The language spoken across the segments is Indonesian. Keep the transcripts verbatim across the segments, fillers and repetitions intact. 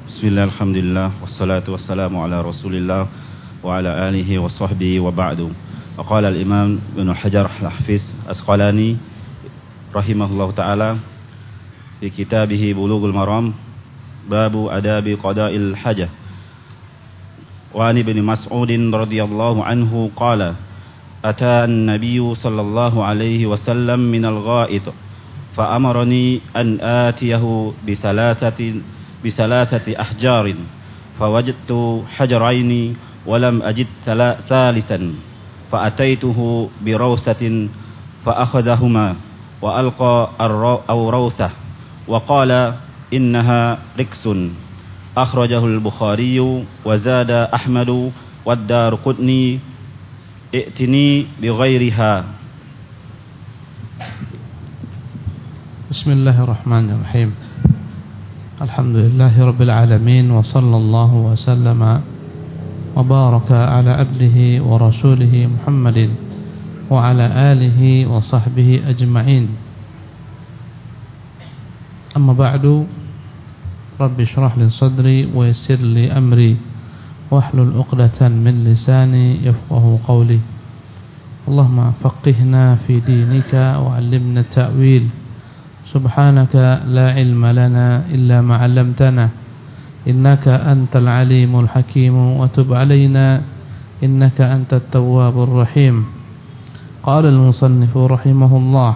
Bismillah, alhamdulillah, wassalatu wassalamu ala rasulillah wa ala alihi wa sahbihi wa ba'du. Wa qala al-imam Ibnu Hajar al-Hafiz Asqalani rahimahullahu ta'ala fi kitabihi Bulughul Maram babu adabi qada'il hajah. Wa an Ibnu Mas'udin radhiyallahu anhu qala ata an-nabiyyu sallallahu alaihi wasallam min al-gha'it fa amarani an atiyahu bi salasatin بثلاثة أحجار فوجدت حجرين ولم أجد ثالثا فأتيته بروثة فأخذهما وألقى أو روثة وقال إنها ركس أخرجه البخاري وزاد أحمد والدارقطني ائتني بغيرها. بسم الله الرحمن الرحيم. Alhamdulillahi Rabbil Alamin. Wa sallallahu wa sallama wa baraka ala abdihi wa rasulihi Muhammadin wa ala alihi wa sahbihi ajma'in. Amma ba'du, Rabbi syrah li sadri wa yassir li amri wahlul uqdatan min lisani yafqahu qawli. Allahumma faqihna fi dinika wa 'allimna ta'wil. Subhanaka la ilma lana illa ma 'allamtana innaka antal alimul hakim wa tub 'alaina innaka antat tawwabur rahim. Qala al-musannif rahimahullah,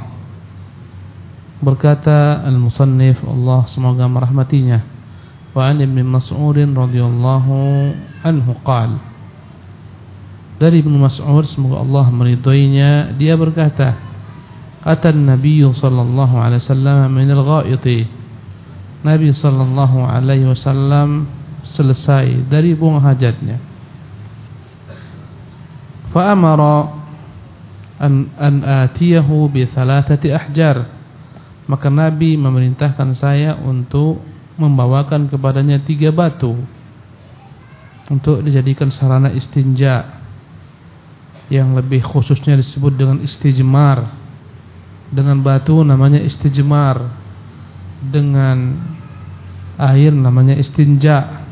berkata al-musannif, Allah semoga merahmatinya, wa an Ibnu Mas'ud radhiyallahu anhu qala, dari Ibnu Mas'ud semoga Allah meridhoinya, dia berkata, Atan Nabi sallallahu alaihi wasallam min al-gha'iti. Nabi sallallahu alaihi wasallam selesai dari buang hajatnya. Fa amara an an atiyahu bi thalathati ahjar. Maka Nabi memerintahkan saya untuk membawakan kepadanya tiga batu untuk dijadikan sarana istinja, yang lebih khususnya disebut dengan istijmar. Dengan batu namanya istijmar, dengan air namanya istinja.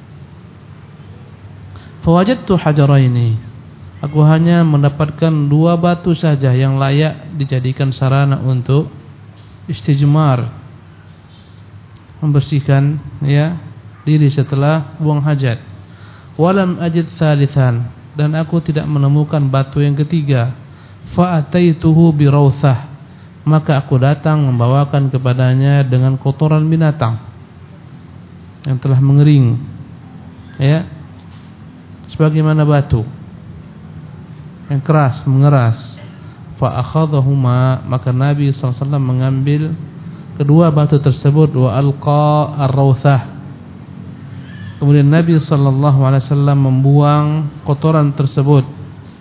Fawajadtu hajaraini. Aku hanya mendapatkan dua batu saja yang layak dijadikan sarana untuk istijmar, membersihkan ya diri setelah buang hajat. Walam ajid salisan, dan aku tidak menemukan batu yang ketiga. Fa ataituhu bi rawthah. Maka aku datang membawakan kepadanya dengan kotoran binatang yang telah mengering, ya, sebagaimana batu yang keras, mengeras. Fa akhadhahuma, maka Nabi sallallahu alaihi wasallam mengambil kedua batu tersebut, wa alqa ar-rawthah. Kemudian Nabi sallallahu alaihi wasallam membuang kotoran tersebut.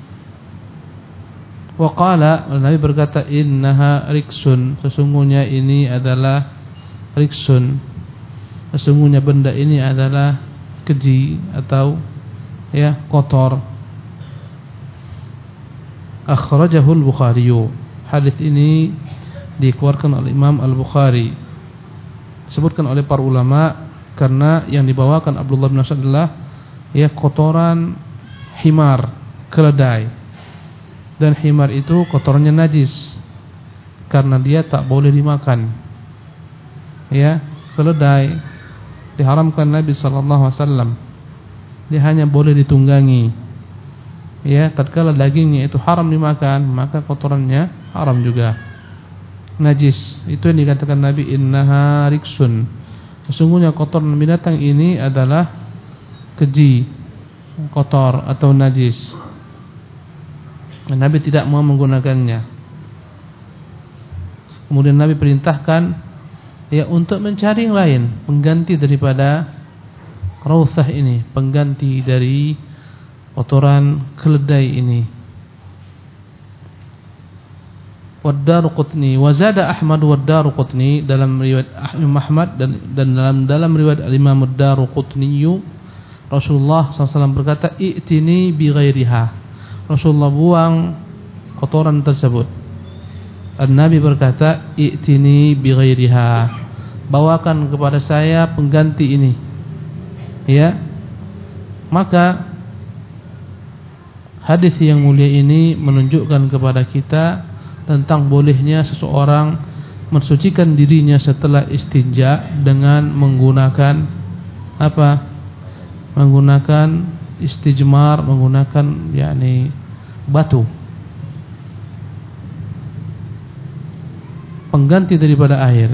Wa qala, Nabi berkata, innaha riksun, sesungguhnya ini adalah riksun, sesungguhnya benda ini adalah keji atau ya kotor. Akhrajahu al-Bukhari. Hadis ini dikeluarkan oleh Imam Al-Bukhari. Disebutkan oleh para ulama karena yang dibawakan Abdullah bin Mas'ud adalah ya kotoran himar, keledai. Dan himar itu kotornya najis karena dia tak boleh dimakan. Ya, keledai diharamkan Nabi sallallahu alaihi wasallam. Dia hanya boleh ditunggangi. Ya, tatkala dagingnya itu haram dimakan, maka kotorannya haram juga, najis. Itu yang dikatakan Nabi, innaha riksun. Sesungguhnya kotoran binatang ini adalah keji, kotor atau najis. Nabi tidak mau menggunakannya. Kemudian Nabi perintahkan ya untuk mencari yang lain, pengganti daripada rawthah ini, pengganti dari kotoran keledai ini. Wad-Darqutni wa zada Ahmad wad-Darqutni, dalam riwayat Imam Ahmad dan dan dalam dalam riwayat Imam ad-Darqutni, Rasulullah sallallahu alaihi wasallam berkata, i'tini bi ghairiha. Rasulullah buang kotoran tersebut. Nabi berkata, i'tini bi ghairiha, bawakan kepada saya pengganti ini, Ya. Maka hadis yang mulia ini menunjukkan kepada kita tentang bolehnya seseorang mensucikan dirinya setelah istinja dengan menggunakan apa? Menggunakan istijmar, menggunakan yakni batu. Pengganti daripada air.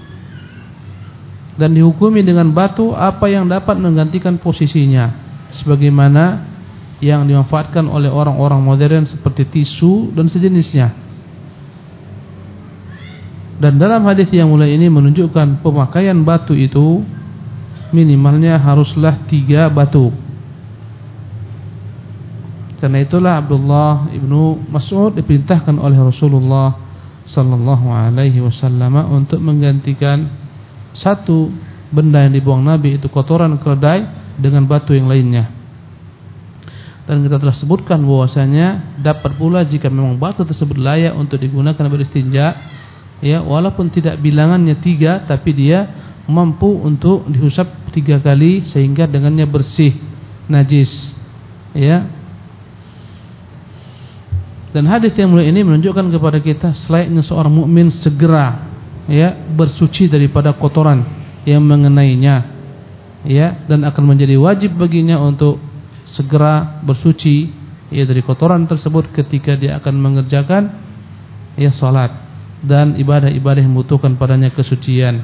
Dan dihukumi dengan batu apa yang dapat menggantikan posisinya, sebagaimana yang dimanfaatkan oleh orang-orang modern seperti tisu dan sejenisnya. Dan dalam hadis yang mulia ini menunjukkan pemakaian batu itu minimalnya haruslah tiga batu. Karena itulah Abdullah ibnu Mas'ud diperintahkan oleh Rasulullah sallallahu alaihi wasallam untuk menggantikan satu benda yang dibuang Nabi, itu kotoran keledai, dengan batu yang lainnya. Dan kita telah sebutkan bahwasanya dapat pula jika memang batu tersebut layak untuk digunakan beristinja, ya, walaupun tidak bilangannya tiga, tapi dia mampu untuk diusap tiga kali sehingga dengannya bersih najis, ya. Dan hadis yang mulia ini menunjukkan kepada kita selayaknya seorang mukmin segera, ya, bersuci daripada kotoran yang mengenainya, ya, dan akan menjadi wajib baginya untuk segera bersuci, ya, dari kotoran tersebut ketika dia akan mengerjakan, ya, salat dan ibadah-ibadah yang membutuhkan padanya kesucian.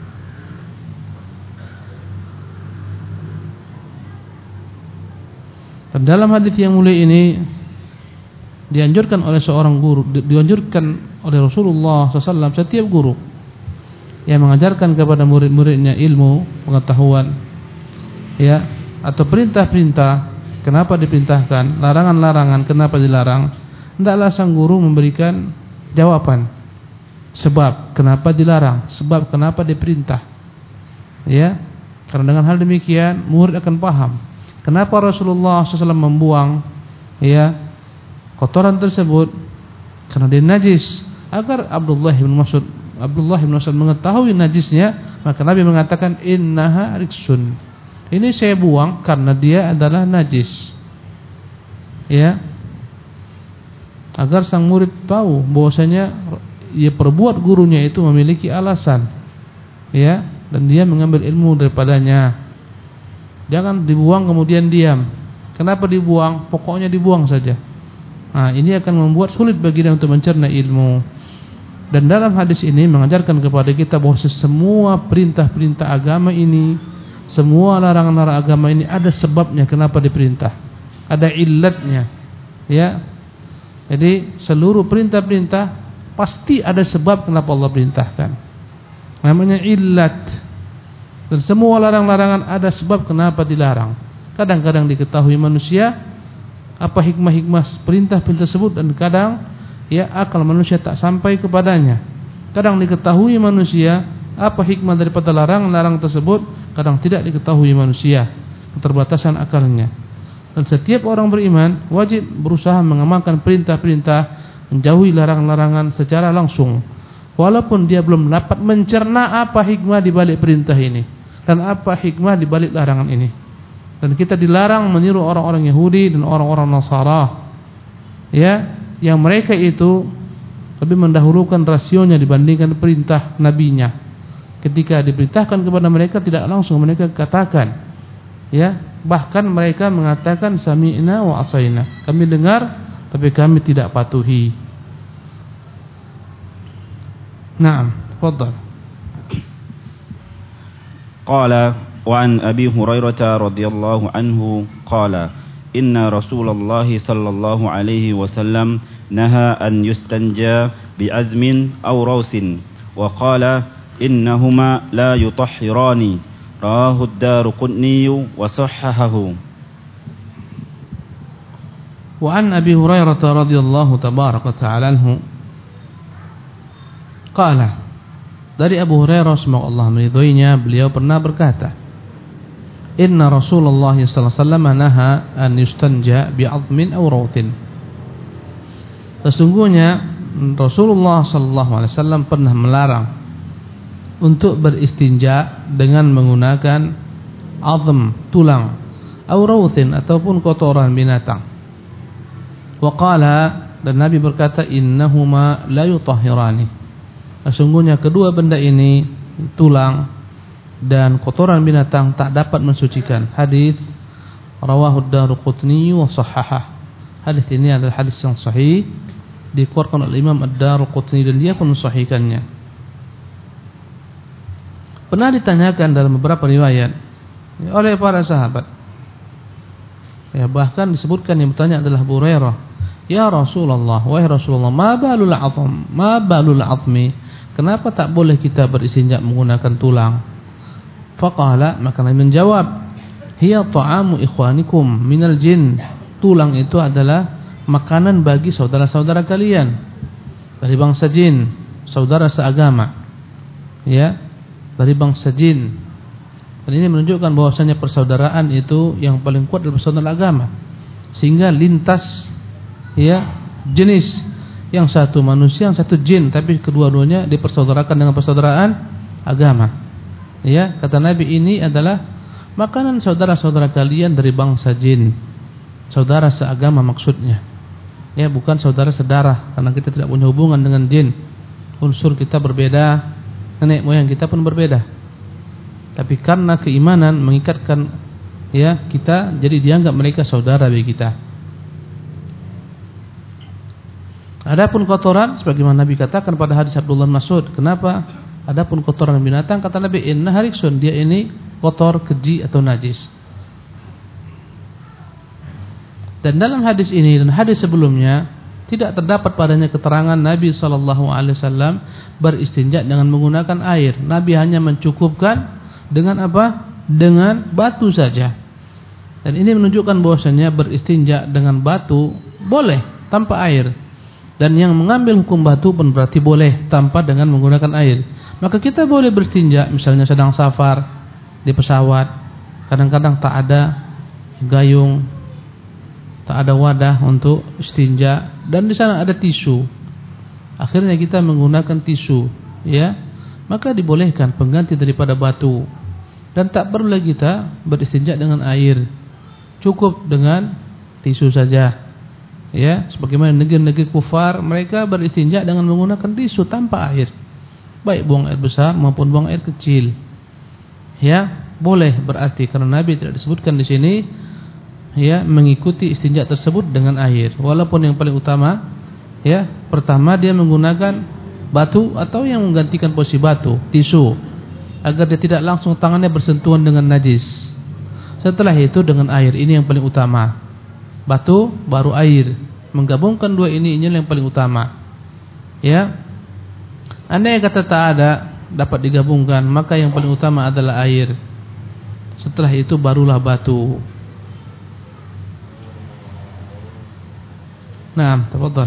Dan dalam hadis yang mulia ini dianjurkan oleh seorang guru, dianjurkan oleh Rasulullah shallallahu alaihi wasallam, setiap guru yang mengajarkan kepada murid-muridnya ilmu, pengetahuan, ya, atau perintah-perintah, kenapa diperintahkan, larangan-larangan, kenapa dilarang, hendaklah sang guru memberikan jawaban. Sebab kenapa dilarang, sebab kenapa diperintah, ya. Karena dengan hal demikian murid akan paham kenapa Rasulullah shallallahu alaihi wasallam membuang, ya, kotoran tersebut, karena dia najis. Agar Abdullah bin Mas'ud Abdullah bin Mas'ud mengetahui najisnya, maka Nabi mengatakan innaha riksun. Ini saya buang karena dia adalah najis, ya. Agar sang murid tahu bahwasanya ia perbuat gurunya itu memiliki alasan, ya, dan dia mengambil ilmu daripadanya. Jangan dibuang kemudian diam. Kenapa dibuang? Pokoknya dibuang saja. Nah, ini akan membuat sulit bagi dia untuk mencerna ilmu. Dan dalam hadis ini mengajarkan kepada kita bahwa semua perintah-perintah agama ini, semua larangan-larangan agama ini ada sebabnya kenapa diperintah, ada illatnya, ya. Jadi seluruh perintah-perintah pasti ada sebab kenapa Allah perintahkan, namanya illat. Dan semua larang-larangan ada sebab kenapa dilarang. Kadang-kadang diketahui manusia apa hikmah-hikmah perintah-perintah tersebut, dan kadang, ya, akal manusia tak sampai kepadanya. Kadang diketahui manusia apa hikmah daripada larangan-larangan tersebut, kadang tidak diketahui manusia, keterbatasan akalnya. Dan setiap orang beriman wajib berusaha mengamalkan perintah-perintah, menjauhi larangan-larangan secara langsung, walaupun dia belum dapat mencerna apa hikmah di balik perintah ini dan apa hikmah di balik larangan ini. Dan kita dilarang meniru orang-orang Yahudi dan orang-orang Nasara, ya, yang mereka itu lebih mendahulukan rasionya dibandingkan perintah nabinya. Ketika diperintahkan kepada mereka, tidak langsung mereka katakan, ya, bahkan mereka mengatakan sami'na wa asaina, kami dengar tapi kami tidak patuhi. Naam, tafadhal. Qala wa an Abi Hurairah radhiyallahu anhu qala inna Rasulullah sallallahu alaihi wasallam naha an yustanja bi azmin aw rawsin wa qala innahuma la yutahhirani rawahu ad-Darqutni wa sahhahahu. Wa an Abi Hurairah radhiyallahu tabaraka ta'ala anhu qala, dari Abu Hurairah semoga Allah meridhoinya, beliau pernah berkata, inna Rasulullah sallallahu alaihi wasallam naha an yustanja bi 'azmin aw rawtin. Sesungguhnya Rasulullah sallallahu alaihi wasallam pernah melarang untuk beristinja dengan menggunakan azm, tulang, aw rawthin, ataupun kotoran binatang. Wa qala, dan Nabi berkata, innahuma la yutahhirani. Sesungguhnya kedua benda ini, tulang dan kotoran binatang, tak dapat mensucikan. Hadis rawahu ad-Darqutni wa shahhahah. Hadis ini adalah hadis yang sahih, dikeluarkan oleh Imam ad-Darqutni dan dia pun mensahihkannya. Pernah ditanyakan dalam beberapa riwayat oleh para sahabat, ya, bahkan disebutkan yang bertanya adalah Abu Hurairah, ya Rasulullah, wahai Rasulullah, ma balul azm, ma balul azmi, kenapa tak boleh kita beristinja menggunakan tulang? Faqala, maka Nabi menjawab, hiya ta'amu ikhwanikum minal jin, tulang itu adalah makanan bagi saudara-saudara kalian dari bangsa jin, saudara seagama, ya, dari bangsa jin. Dan ini menunjukkan bahwasanya persaudaraan itu yang paling kuat adalah persaudaraan agama, sehingga lintas, ya, jenis, yang satu manusia, yang satu jin, tapi kedua-duanya dipersaudarakan dengan persaudaraan agama. Ya, kata Nabi, ini adalah makanan saudara-saudara kalian dari bangsa jin, saudara seagama maksudnya. Ya, bukan saudara sedarah, karena kita tidak punya hubungan dengan jin. Unsur kita berbeda, nenek moyang kita pun berbeda. Tapi karena keimanan mengikatkan, ya, kita, jadi dianggap mereka saudara bagi kita. Adapun kotoran, sebagaimana Nabi katakan pada hadis Abdullah bin Mas'ud, kenapa? Adapun kotoran binatang, kata Nabi, inna hariksun, dia ini kotor, keji atau najis. Dan dalam hadis ini dan hadis sebelumnya tidak terdapat padanya keterangan Nabi sallallahu alaihi wasallam beristinja dengan menggunakan air. Nabi hanya mencukupkan dengan apa? Dengan batu saja. Dan ini menunjukkan bahwasanya beristinja dengan batu boleh tanpa air. Dan yang mengambil hukum batu pun berarti boleh tanpa dengan menggunakan air. Maka kita boleh beristinja misalnya sedang safar di pesawat, kadang-kadang tak ada gayung, tak ada wadah untuk istinja, dan di sana ada tisu. Akhirnya kita menggunakan tisu, ya, maka dibolehkan pengganti daripada batu. Dan tak perlu lagi kita beristinja dengan air, cukup dengan tisu saja. Ya, sebagaimana negeri-negeri kufar, mereka beristinja dengan menggunakan tisu tanpa air, baik buang air besar maupun buang air kecil. Ya, boleh berarti karena Nabi tidak disebutkan di sini, ya, mengikuti istinja tersebut dengan air. Walaupun yang paling utama, ya, pertama dia menggunakan batu atau yang menggantikan posisi batu, tisu, agar dia tidak langsung tangannya bersentuhan dengan najis. Setelah itu dengan air, ini yang paling utama. Batu baru air, menggabungkan dua ini, ini yang paling utama. Ya, andai kata tak ada dapat digabungkan, maka yang paling utama adalah air. Setelah itu barulah batu. Naam, tafadhal.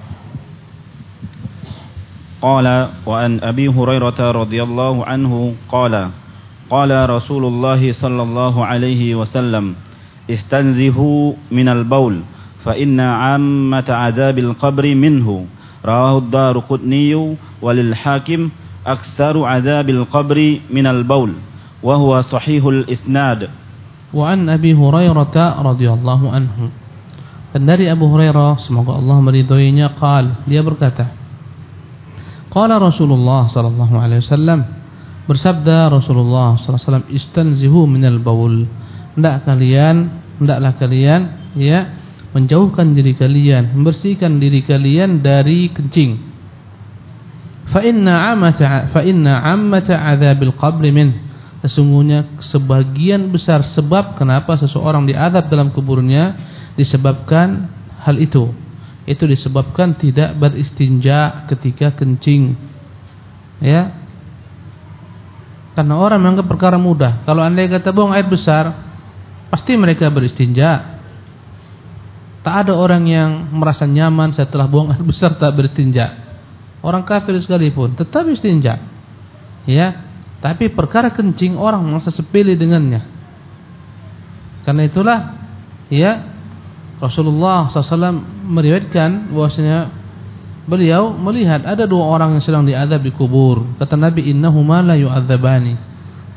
Qala wa an Abi Hurairah radhiyallahu anhu qala qala Rasulullah sallallahu alaihi wasallam istanzihu minal baul fa inna 'ammata 'adzabil qabri minhu rawahu ad-Darqutni walil Hakim aktsaru 'adzabil qabri minal baul wa huwa sahihul isnad. Wa an Abi Hurairah radhiyallahu anhu, dan dari Abu Hurairah semoga Allah meridhoinya, qal, dia berkata, qala Rasulullah sallallahu alaihi wasallam, bersabda Rasulullah sallallahu alaihi wasallam, istanzihu minal baul, hendak kalian, hendaklah kalian, ya, menjauhkan diri kalian, membersihkan diri kalian dari kencing. Fa inna 'ammata fa inna 'ammata 'adzabil qabri min, sesungguhnya sebagian besar sebab kenapa seseorang diazab dalam kuburnya disebabkan hal itu. Itu disebabkan tidak beristinja ketika kencing. Ya. Karena orang menganggap perkara mudah. Kalau andai kata buang air besar, pasti mereka beristinja. Tak ada orang yang merasa nyaman setelah buang air besar tak beristinja. Orang kafir sekalipun tetap istinja. Ya. Tapi perkara kencing orang merasa sepele dengannya. Karena itulah, ya, Rasulullah sallallahu alaihi wasallam meriwayatkan bahwasanya beliau melihat ada dua orang yang sedang diazab di kubur. Kata Nabi, innahuma la yu'adzabani,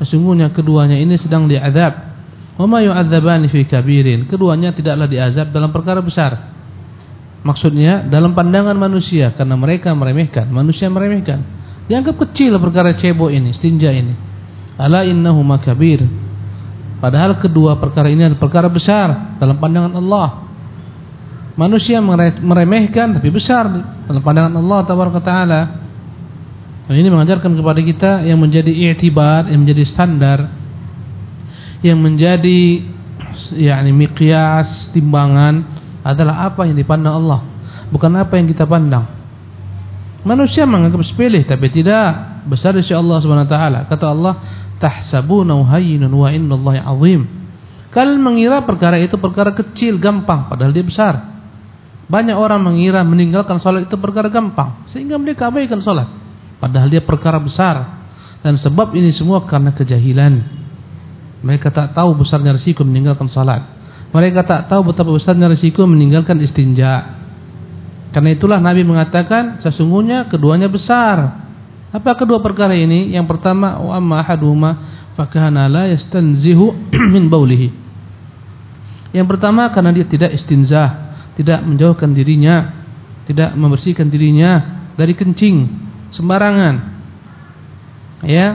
sesungguhnya keduanya ini sedang diazab. Wa ma yu'adzabani fi kabirin, keduanya tidaklah diazab dalam perkara besar. Maksudnya dalam pandangan manusia, karena mereka meremehkan, manusia meremehkan. Dianggap kecil perkara cebok ini, istinja ini. Ala innahuma kabir. Padahal kedua perkara ini adalah perkara besar dalam pandangan Allah. Manusia meremehkan tapi besar dalam pandangan Allah tabaraka taala. Dan ini mengajarkan kepada kita yang menjadi i'tibar, yang menjadi standar, yang menjadi yakni miqyas, timbangan adalah apa yang dipandang Allah, bukan apa yang kita pandang. Manusia menganggap sepele tapi tidak, besar di sisi Allah Subhanahu wa taala. Kata Allah, tahsabunahu hayyinan wa innallahi 'azim. Kalian mengira perkara itu perkara kecil, gampang, padahal dia besar. Banyak orang mengira meninggalkan salat itu perkara gampang, sehingga mereka abaikan salat, padahal dia perkara besar. Dan sebab ini semua karena kejahilan. Mereka tak tahu besarnya risiko meninggalkan salat. Mereka tak tahu betapa besarnya risiko meninggalkan istinja. Karena itulah Nabi mengatakan sesungguhnya keduanya besar. Apa kedua perkara ini? Yang pertama, wa amma ahaduhuma fakana la yastanzihu min baulihi. Yang pertama karena dia tidak istinzah, tidak menjauhkan dirinya, tidak membersihkan dirinya dari kencing sembarangan. Ya.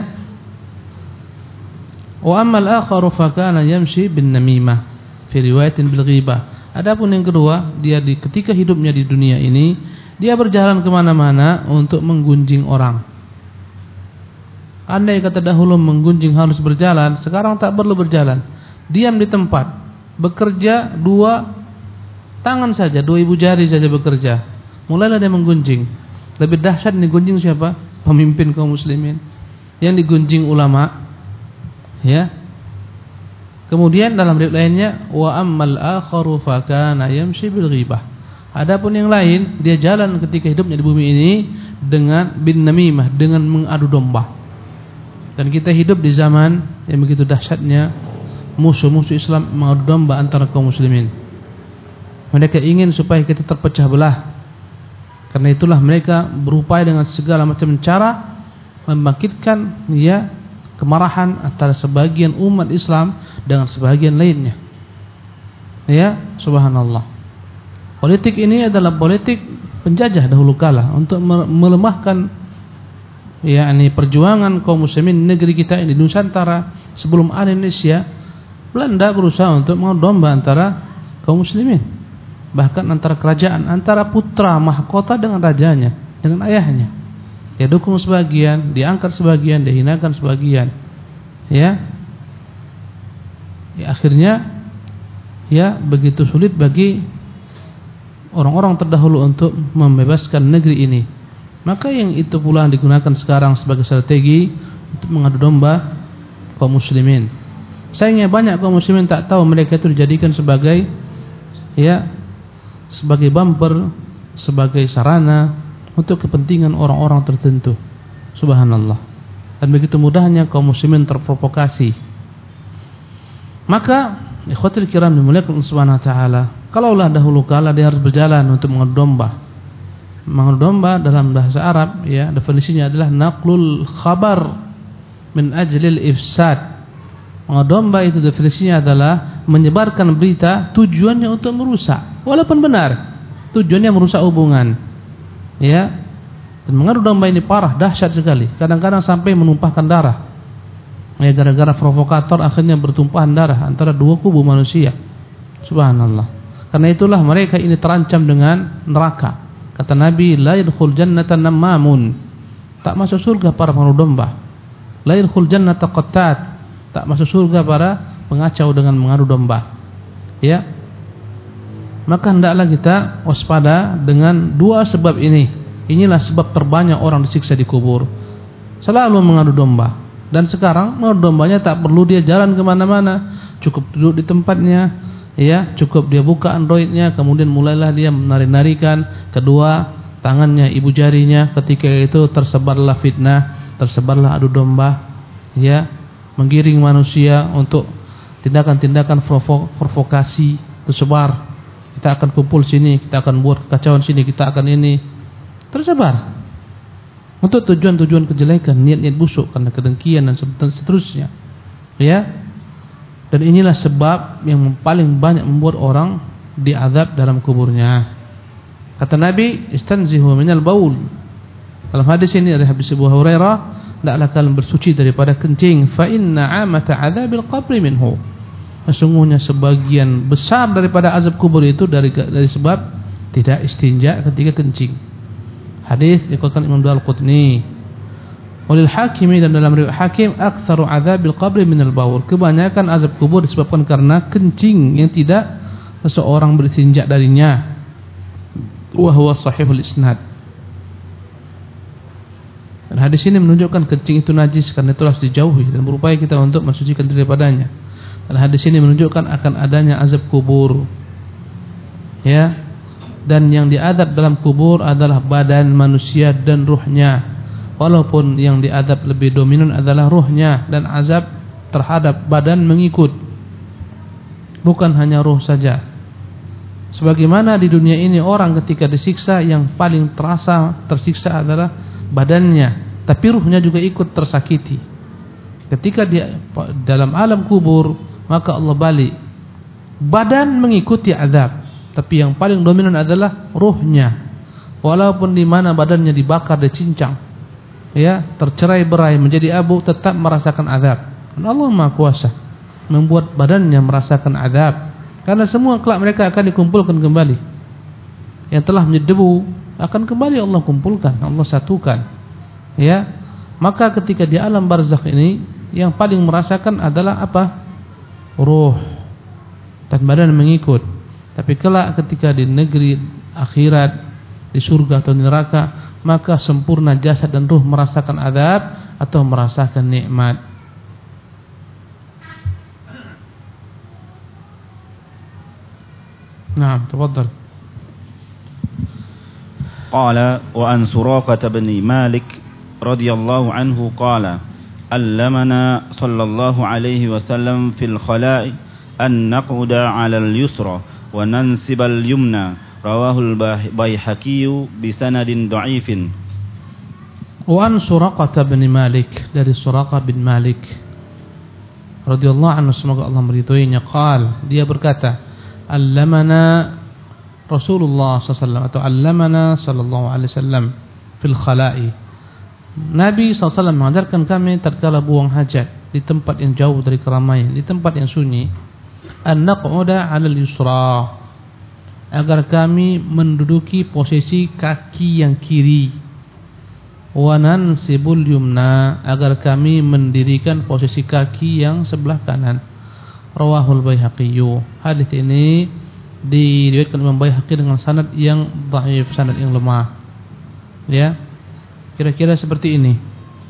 Wa amma al-akharu fakana yamshi bin namimah fi riwayatin bil ghibah. Adapun yang kedua, dia di ketika hidupnya di dunia ini, dia berjalan kemana-mana untuk menggunjing orang. Andai kata dahulu menggunjing harus berjalan, sekarang tak perlu berjalan. Diam di tempat, bekerja dua tangan saja, dua ibu jari saja bekerja. Mulailah dia menggunjing. Lebih dahsyat digunjing siapa? Pemimpin kaum muslimin. Yang digunjing ulama. Ya. Kemudian dalam riwayat lainnya, wa ammal akharu fakana yamshi bil ghibah. Adapun yang lain, dia jalan ketika hidupnya di bumi ini dengan bin namimah, dengan mengadu domba. Dan kita hidup di zaman yang begitu dahsyatnya, musuh-musuh Islam mengadu domba antara kaum muslimin. Mereka ingin supaya kita terpecah belah. Karena itulah mereka berupaya dengan segala macam cara membangkitkan ya kemarahan antara sebagian umat Islam dengan sebagian lainnya. Ya, subhanallah. Politik ini adalah politik penjajah dahulu kala untuk melemahkan yakni perjuangan kaum muslimin negeri kita ini Nusantara. Sebelum ada Indonesia, Belanda berusaha untuk mendomba antara kaum muslimin, bahkan antara kerajaan, antara putra mahkota dengan rajanya, dengan ayahnya. Dia dukung sebagian, diangkat sebagian, dihinakan sebagian. Ya. Ya akhirnya ya begitu sulit bagi orang-orang terdahulu untuk membebaskan negeri ini. Maka yang itu pula digunakan sekarang sebagai strategi untuk mengadu domba kaum muslimin. Sayangnya banyak kaum muslimin tak tahu mereka itu dijadikan sebagai ya sebagai bumper, sebagai sarana untuk kepentingan orang-orang tertentu. Subhanallah. Dan begitu mudahnya kaum muslimin terprovokasi. Maka ikhwatul kiram dimuliakan Allah Subhanahu wa taala, kalaulah dahulu kala dia harus berjalan untuk mengadu domba. Mengadu domba dalam bahasa Arab ya definisinya adalah naqlul khabar min ajlil ifsad. Mengadu domba itu definisinya adalah menyebarkan berita tujuannya untuk merusak, walaupun benar tujuannya merusak hubungan. Ya, dan mengadu domba ini parah, dahsyat sekali. Kadang-kadang sampai menumpahkan darah. Ya, gara-gara provokator akhirnya bertumpahan darah antara dua kubu manusia. Subhanallah. Karena itulah mereka ini terancam dengan neraka. Kata Nabi, la yadkhul jannata namamun. Tak masuk surga para pengadu domba. La yadkhul jannata qattat. Tak masuk surga para pengacau dengan mengadu domba. Ya. Maka hendaklah kita waspada dengan dua sebab ini. Inilah sebab terbanyak orang disiksa di kubur. Selalu mengadu domba. Dan sekarang mengadu dombanya tak perlu dia jalan kemana-mana. Cukup duduk di tempatnya. Ya, cukup dia buka androidnya. Kemudian mulailah dia menari-narikan kedua tangannya, ibu jarinya. Ketika itu tersebarlah fitnah, tersebarlah adu domba. Ya, menggiring manusia untuk tindakan-tindakan provokasi tersebar. Kita akan kumpul sini, kita akan buat kekacauan sini, kita akan ini. Tersebar. untuk tujuan-tujuan kejelekan, niat-niat busuk karena kedengkian dan seterusnya. Ya. Dan inilah sebab yang paling banyak membuat orang diazab dalam kuburnya. Kata Nabi, istanzihu minal baul. Dalam hadis ini dari hadis Abu Hurairah, hendaklah kalian bersuci daripada kencing, fa inna 'amata 'adzabil qabri minhu. Sesungguhnya sebagian besar daripada azab kubur itu dari dari sebab tidak istinja ketika kencing. Hadis dikutip Imam Al-Qutni. Walil Hakimi, dan dalam riwayat Hakim, aktsaru 'adzabil qabri minal baul. Kebanyakan azab kubur disebabkan karena kencing yang tidak seseorang beristinja darinya. Wa huwa sahihul isnad. Dan hadis ini menunjukkan kencing itu najis, karena itu harus dijauhi dan berupaya kita untuk mensucikan diri daripadanya. Dan hadis ini menunjukkan akan adanya azab kubur. Ya. Dan yang diazab dalam kubur adalah badan manusia dan ruhnya. Walaupun yang diazab lebih dominan adalah ruhnya, dan azab terhadap badan mengikut. Bukan hanya ruh saja. Sebagaimana di dunia ini orang ketika disiksa, yang paling terasa tersiksa adalah badannya, tapi ruhnya juga ikut tersakiti. Ketika dia dalam alam kubur, maka Allah balik, badan mengikuti azab, tapi yang paling dominan adalah ruhnya. Walaupun di mana badannya dibakar, dicincang, ya, tercerai-berai menjadi abu, tetap merasakan azab. Dan Allah Maha Kuasa membuat badannya merasakan azab, karena semua kelak mereka akan dikumpulkan kembali. Yang telah menjadi debu akan kembali Allah kumpulkan, Allah satukan. Ya, maka ketika di alam barzakh ini yang paling merasakan adalah apa? Ruh, dan badan mengikut. Tapi kelak ketika di negeri akhirat, di surga atau neraka, maka sempurna jasad dan ruh merasakan azab atau merasakan nikmat. Naam, tafadhal. Qala wa an Suraqah bin Malik radhiyallahu anhu qala allamana sallallahu alaihi wasallam fil khala'i an naq'uda 'ala al-yusra wa nansib al-yumna, rawahu al-Baihaqi bi sanadin dha'ifin. Wa an Suraqah bin Malik, dari Suraqah bin Malik radhiyallahu anhu, semoga Allah meridhoinya, qala, dia berkata, allamana Rasulullah sallallahu alaihi wasallam atau allamana sallallahu alaihi wasallam fil khala'i. Nabi sallallahu alaihi wasallam mengajarkan kami tatkala buang hajat di tempat yang jauh dari keramaian, di tempat yang sunyi, an naq'uda 'alal yusra, agar kami menduduki posisi kaki yang kiri, wa nansibul yumna, agar kami mendirikan posisi kaki yang sebelah kanan. Rawahul Baihaqi. Hadis ini diriwayatkan Imam Baihaqi dengan sanad yang dhaif, sanad yang lemah. Ya. Kira-kira seperti ini.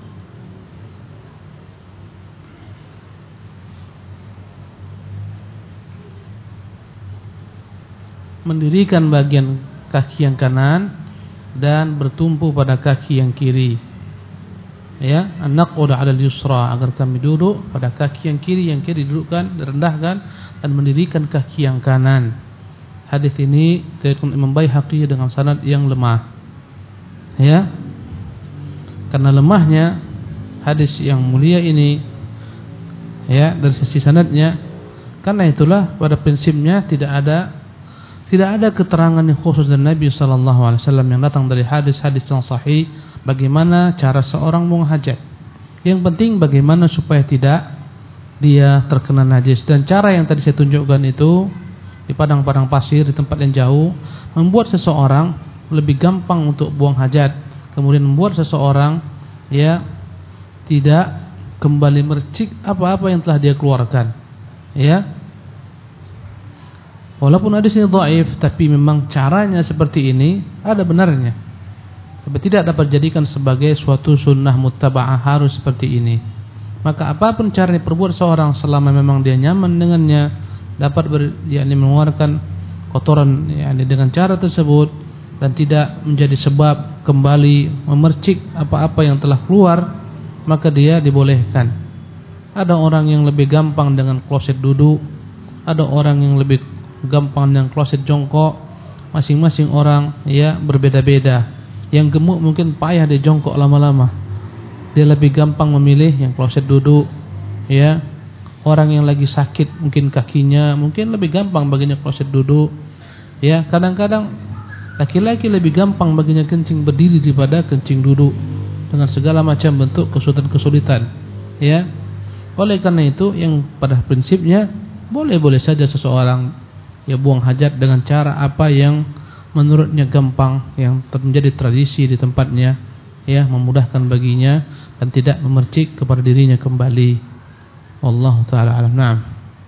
Mendirikan bagian kaki yang kanan dan bertumpu pada kaki yang kiri. Ya, an-naq'uda 'alal yusra, agar kami duduk pada kaki yang kiri, yang kiri dudukkan, direndahkan, dan mendirikan kaki yang kanan. Hadis ini diriwayatkan Imam Baihaqi dengan sanad yang lemah. Ya. Karena lemahnya hadis yang mulia ini, ya, dari sisi sanadnya, karena itulah pada prinsipnya tidak ada tidak ada keterangan yang khusus dari Nabi sallallahu alaihi wasallam yang datang dari hadis-hadis yang sahih bagaimana cara seorang buang hajat. Yang penting bagaimana supaya tidak dia terkena najis, dan cara yang tadi saya tunjukkan itu di padang-padang pasir, di tempat yang jauh, membuat seseorang lebih gampang untuk buang hajat, kemudian membuat seseorang ya tidak kembali mercik apa-apa yang telah dia keluarkan. Ya. Walaupun hadis ini dhaif, tapi memang caranya seperti ini ada benarnya. Tapi tidak dapat dijadikan sebagai suatu sunnah muttaba'ah harus seperti ini. Maka apapun cara diperbuat seorang selama memang dia nyaman dengannya, dapat ber, yakni mengeluarkan kotoran yakni dengan cara tersebut, dan tidak menjadi sebab kembali memercik apa-apa yang telah keluar, maka dia dibolehkan. Ada orang yang lebih gampang dengan kloset duduk, ada orang yang lebih gampang dengan kloset jongkok. Masing-masing orang ya berbeda-beda. Yang gemuk mungkin payah dia jongkok lama-lama. Dia lebih gampang memilih yang kloset duduk, ya. Orang yang lagi sakit mungkin kakinya, mungkin lebih gampang baginya kloset duduk. Ya, kadang-kadang laki-laki lebih gampang baginya kencing berdiri daripada kencing duduk dengan segala macam bentuk kesulitan-kesulitan. Ya. Oleh karena itu yang pada prinsipnya boleh-boleh saja seseorang ya buang hajat dengan cara apa yang menurutnya gampang, yang menjadi tradisi di tempatnya, ya, memudahkan baginya dan tidak memercik kepada dirinya kembali. Wallahu taala alam. Naam.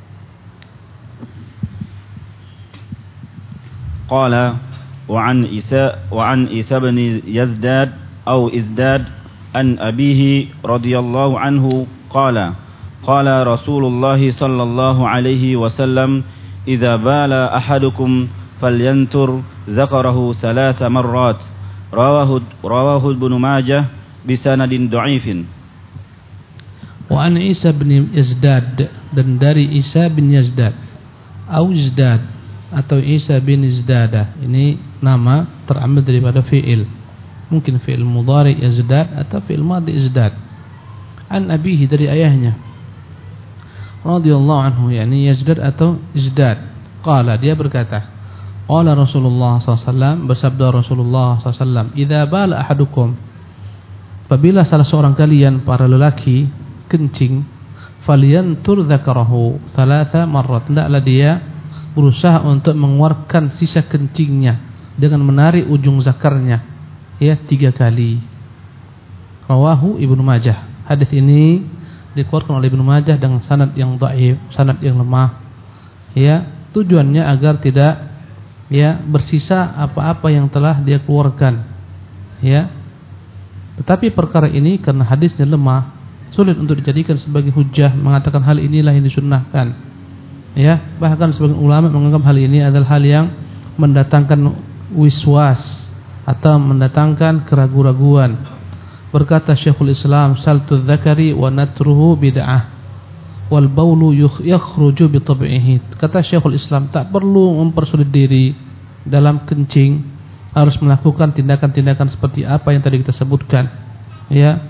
Qala wa an Isa wa an Isa bin Yazdad atau Izdad an abihi radhiyallahu anhu qala qala Rasulullah sallallahu alaihi wasallam idza bala ahadukum falyantur zakarahu thalatha marrat rawahu rawahu Ibnu Majah bisanadin dha'ifin. Wa an Isa bin Yazdad, dan dari Isa bin Yazdad atau Izdad atau Isa bin Izdadah, ini nama terambil daripada fi'il, mungkin fi'il mudhari Yazdad atau fi'il madhi Izdad. An abihi, dari ayahnya, radhiyallahu anhu, yakni Yazdad atau Izdad. Qala, dia berkata, qala Rasulullah sallallahu alaihi wasallam, bersabda Rasulullah sallallahu alaihi wasallam, idza bala ahadukum, apabila salah seorang kalian para lelaki kencing, falyantur dzakarahu thalatha marrat, hendaklah dia berusaha untuk mengeluarkan sisa kencingnya dengan menarik ujung zakarnya, ya, tiga kali. Rawahu Ibnu Majah. Hadis ini dikeluarkan oleh Ibnu Majah dengan sanad yang dhaif, sanad yang lemah, ya, tujuannya agar tidak, ya, bersisa apa-apa yang telah dia keluarkan, ya. Tetapi perkara ini karena hadisnya lemah, sulit untuk dijadikan sebagai hujjah mengatakan hal inilah yang disunnahkan, ya. Bahkan sebagian ulama menganggap hal ini adalah hal yang mendatangkan wiswas atau mendatangkan keraguan-raguan. Berkata Syekhul Islam, saltu dzakari wa natruhu bid'ah wal baulu yakhruju bi tab'ihi. Kata Syekhul Islam, tak perlu mempersulit diri dalam kencing, harus melakukan tindakan-tindakan seperti apa yang tadi kita sebutkan, ya.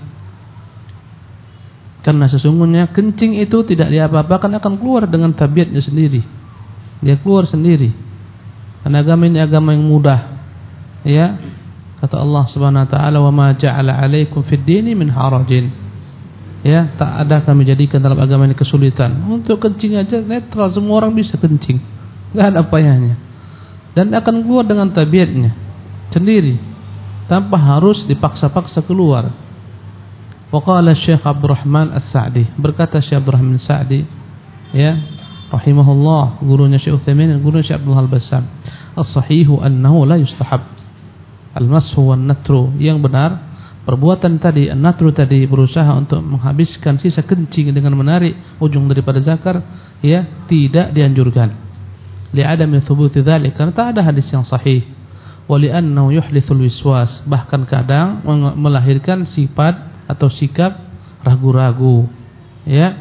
Karena sesungguhnya kencing itu tidak diapa-apakan, akan keluar dengan tabiatnya sendiri. Dia keluar sendiri. Karena agama ini agama yang mudah, ya. Kata Allah Subhanahu wa taala, "Wa ma ja'ala 'alaikum fid dini min harajin." Ya, tak ada kami jadikan dalam agama ini kesulitan. Untuk kencing aja netral, semua orang bisa kencing. Enggak ada payahnya. Dan akan keluar dengan tabiatnya sendiri, tanpa harus dipaksa-paksa keluar. Waqala Syekh Abdurrahman As-Sa'di, berkata Syekh Abdurrahman As-Sa'di, ya, rahimahullah, gurunya Syekh Utsaimin dan gurunya Syekh Abdul Al-Bassam, as-sahihu annahu la yustahab al-mashu wan natru. Yang benar, perbuatan tadi, an-natru tadi, berusaha untuk menghabiskan sisa kencing dengan menarik ujung daripada zakar, ya, tidak dianjurkan. Li'adami thubuti dzalik, karena tak ada hadis yang sahih. Wa li'annahu yuhlithul wiswas, bahkan kadang melahirkan sifat atau sikap ragu-ragu, ya.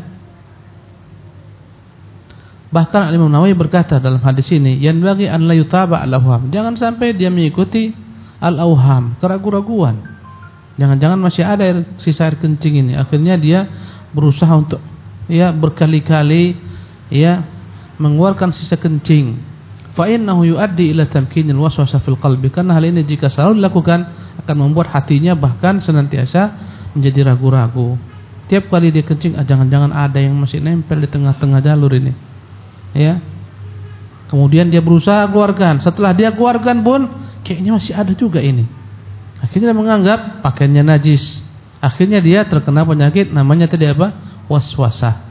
Bahkan Imam Nawawi berkata dalam hadis ini, yang bagi an la yutaba al-awham, jangan sampai dia mengikuti al-awham, keraguan-raguan. Jangan-jangan masih ada air, sisa air kencing ini, akhirnya dia berusaha untuk, ya, berkali-kali, ya, mengeluarkan sisa kencing. Fa innahu yuaddi ila tamkinil waswasa fil qalbi, karena hal ini jika selalu dilakukan akan membuat hatinya bahkan senantiasa menjadi ragu-ragu. Tiap kali dia kencing, ah, jangan-jangan ada yang masih nempel di tengah-tengah jalur ini, ya. Kemudian dia berusaha keluarkan. Setelah dia keluarkan pun kayaknya masih ada juga ini. Akhirnya dia menganggap pakaiannya najis. Akhirnya dia terkena penyakit namanya tadi apa? Waswasah.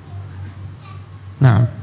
Nah.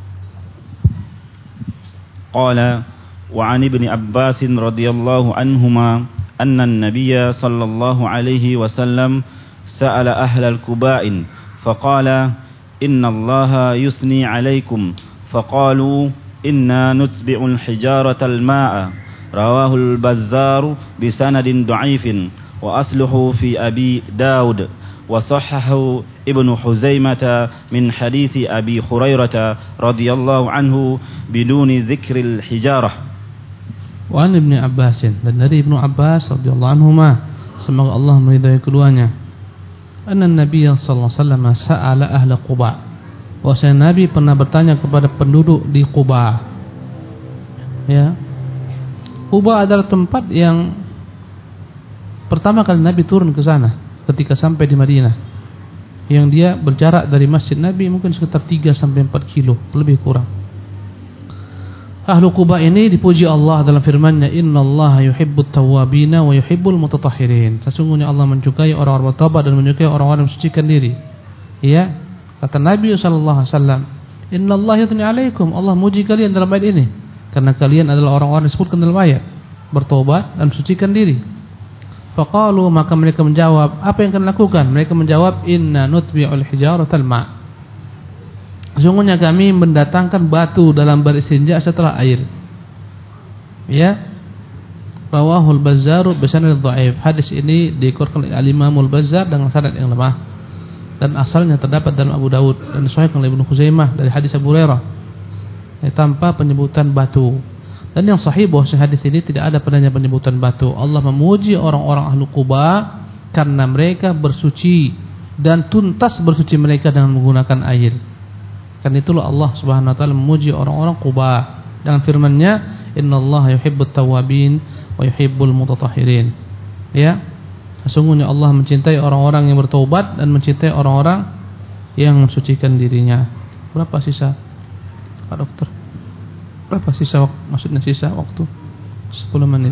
Qala wa 'an Ibnu Abbas radhiyallahu anhuma أن النبي صلى الله عليه وسلم سأل أهل الكبائن فقال إن الله يثني عليكم فقالوا إنا نتبع الحجارة الماء رواه البزار بسند ضعيف وأصله في أبي داود وصححه ابن حزيمة من حديث أبي هريرة رضي الله عنه بدون ذكر الحجارة. Wa an Ibnu Abbas, dan dari Ibnu Abbas radhiyallahu anhuma, semoga Allah meridai keduanya, anna Nabi sallallahu alaihi wasallam sa'ala ahla Quba, bahwasanya Nabi pernah bertanya kepada penduduk di Quba. Ya. Quba adalah tempat yang pertama kali Nabi turun ke sana ketika sampai di Madinah, yang dia berjarak dari Masjid Nabi mungkin sekitar tiga sampai empat kilo, lebih kurang. Ahlu Quba ini dipuji Allah dalam firman-Nya, innallaha yuhibbut tawwabina wa yuhibbul mutatahhirin. Sesungguhnya Allah menyukai orang-orang bertaubat dan menyukai orang-orang yang mensucikan diri. Ya, kata Nabi sallallahu alaihi wasallam, innallaha yuthni 'alaikum, Allah muji kalian dalam ayat ini karena kalian adalah orang-orang yang disebutkan dalam ayat, bertobat dan mensucikan diri. Faqalu, maka mereka menjawab, apa yang kalian lakukan? Mereka menjawab, inna nutbi'ul hijaratal ma', sesungguhnya kami mendatangkan batu dalam beristinja setelah air. Ya. Rawahul Bazzar bisanad dhaif. Hadis ini dikeluarkan oleh Al-Imam Al-Bazzar dengan sanad yang lemah, dan asalnya terdapat dalam Abu Daud dan disahihkan oleh Ibnu Khuzaimah dari hadis Abu Hurairah, ya, tanpa penyebutan batu. Dan yang sahih bahwa hadis ini tidak ada padanya penyebutan batu. Allah memuji orang-orang ahlu Quba karena mereka bersuci dan tuntas bersuci mereka dengan menggunakan air. Kan itulah Allah Subhanahu wa taala memuji orang-orang Quba dengan firman-Nya, innallaha yuhibbut tawwabin wa yuhibbul mutatahhirin. Ya. Sesungguhnya Allah mencintai orang-orang yang bertobat dan mencintai orang-orang yang mensucikan dirinya. Berapa sisa, Pak Dokter? Berapa sisa waktu? Maksudnya sisa waktu sepuluh menit.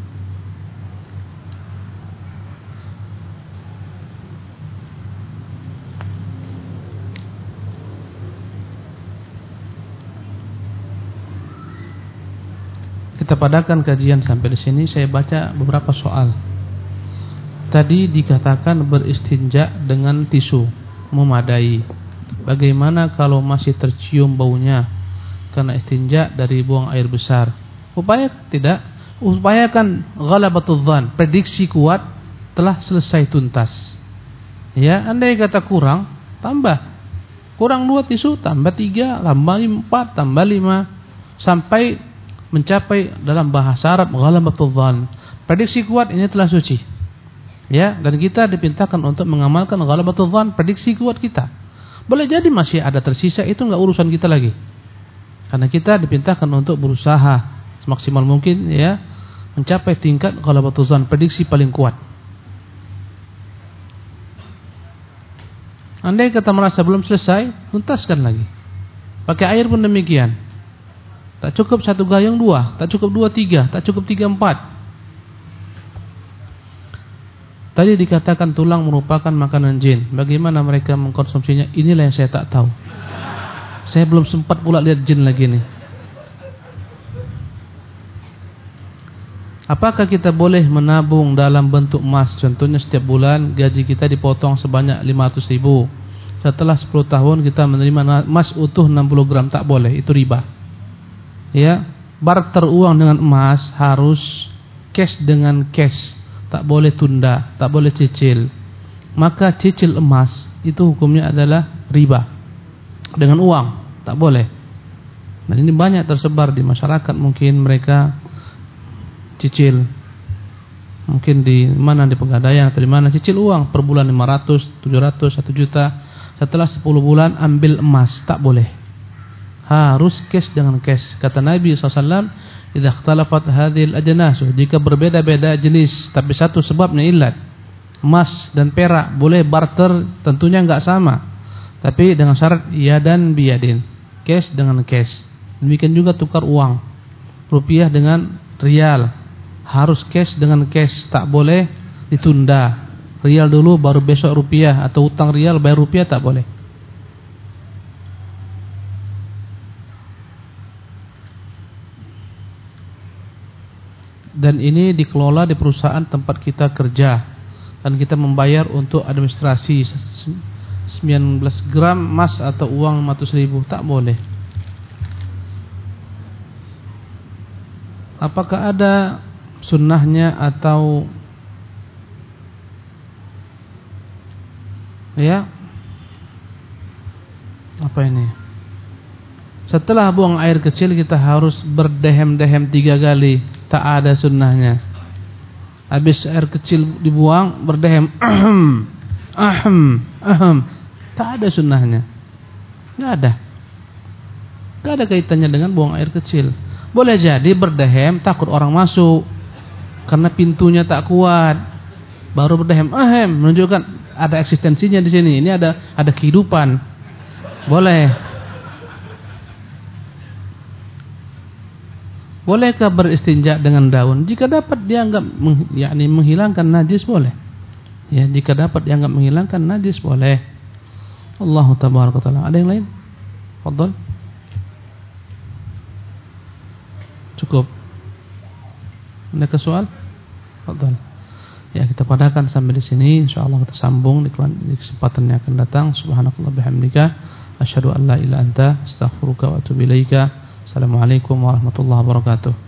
Kita padakan kajian sampai di sini. Saya baca beberapa soal. Tadi dikatakan beristinja dengan tisu memadai. Bagaimana kalau masih tercium baunya karena istinja dari buang air besar? Upaya tidak, upayakan ghalabatul dzan, prediksi kuat telah selesai tuntas. Ya, andai kata kurang, tambah. Kurang dua tisu, tambah tiga, tambah empat, tambah lima, sampai mencapai dalam bahasa Arab ghalabatul dzan. Prediksi kuat ini telah suci. Ya, dan kita dipintakan untuk mengamalkan ghalabatul dzan, prediksi kuat kita. Boleh jadi masih ada tersisa, itu enggak urusan kita lagi. Karena kita dipintakan untuk berusaha semaksimal mungkin, ya, mencapai tingkat ghalabatul dzan, prediksi paling kuat. Andai kata merasa belum selesai, tuntaskan lagi. Pakai air pun demikian. Tak cukup satu gayung dua, tak cukup dua tiga, tak cukup tiga empat. Tadi dikatakan tulang merupakan makanan jin. Bagaimana mereka mengkonsumsinya? Inilah yang saya tak tahu. Saya belum sempat pula lihat jin lagi nih. Apakah kita boleh menabung dalam bentuk emas? Contohnya setiap bulan gaji kita dipotong sebanyak lima ratus ribu. Setelah sepuluh tahun kita menerima emas utuh enam puluh gram. Tak boleh, itu riba. Ya, barter uang dengan emas harus cash dengan cash, tak boleh tunda, tak boleh cicil. Maka cicil emas itu hukumnya adalah riba. Dengan uang tak boleh. Dan ini banyak tersebar di masyarakat, mungkin mereka cicil, mungkin di mana, di Pegadaian atau di mana, cicil uang per bulan lima ratus, tujuh ratus, satu juta. Setelah sepuluh bulan ambil emas, tak boleh. Harus cash dengan cash. Kata Nabi sallallahu alaihi wasallam, idza ikhtalafat hadhil ajnas, jika berbeda-beda jenis tapi satu sebabnya ilat, emas dan perak boleh barter, tentunya enggak sama, tapi dengan syarat yadan biyadin, cash dengan cash. Demikian juga tukar uang, rupiah dengan rial, harus cash dengan cash, tak boleh ditunda. Rial dulu baru besok rupiah, atau utang rial bayar rupiah, tak boleh. Dan ini dikelola di perusahaan tempat kita kerja, dan kita membayar untuk administrasi sembilan belas gram emas atau uang lima ratus ribu, tak boleh. Apakah ada sunnahnya atau ya apa ini? Setelah buang air kecil kita harus berdehem-dehem tiga kali. Tak ada sunnahnya. Habis air kecil dibuang berdehem, ahem, ahem, ahem. Tak ada sunnahnya. Enggak ada. Enggak ada kaitannya dengan buang air kecil. Boleh jadi berdehem takut orang masuk karena pintunya tak kuat. Baru berdehem, ahem, menunjukkan ada eksistensinya di sini. Ini ada ada kehidupan. Boleh. Bolehkah beristinja dengan daun? Jika dapat dianggap meng, yakni menghilangkan najis boleh. Ya, jika dapat dianggap menghilangkan najis boleh. Allahu tabaraka taala. Ada yang lain? Fadhal. Cukup. Ada soal? Fadhal. Ya, kita padakan sampai di sini. Insyaallah kita sambung di kesempatan yang akan datang. Subhanakallah bihamdika asyhadu an la ilaha illa anta astaghfiruka wa atubu ilaika. Assalamualaikum warahmatullahi wabarakatuh.